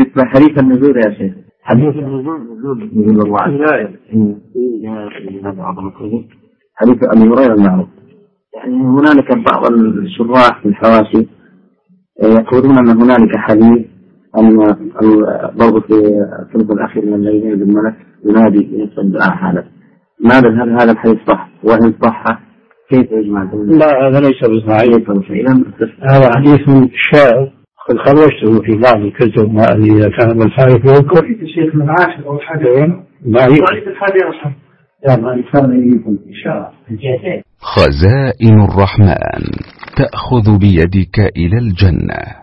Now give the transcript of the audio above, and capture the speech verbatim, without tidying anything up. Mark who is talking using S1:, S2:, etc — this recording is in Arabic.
S1: يتبع حديث النزول يا شيخ. حديث النزول نزول نزول الله عز وجل. حديث أبي هريرة المعروف. يعني هنالك بعض الشراح في الحواشي يقولون أن هنالك حديث أن برضو في الثلث الأخير من الليل ينزل الملك ينادي ينصب أحدا. ماذا هل هذا الحديث صح؟ وإن صح كيف يجمع؟
S2: لا هذا ليس بصحيح. هذا حديث شائع قد خرجته في بعض الكتب ما إذا كان بالحارث يذكر
S3: الشيخ من عاشر أو الحادي
S2: ضعيف
S3: الحادي أصلا
S2: يعني كان يكون إشارة.
S4: خزائن الرحمن تأخذ بيدك إلى الجنة.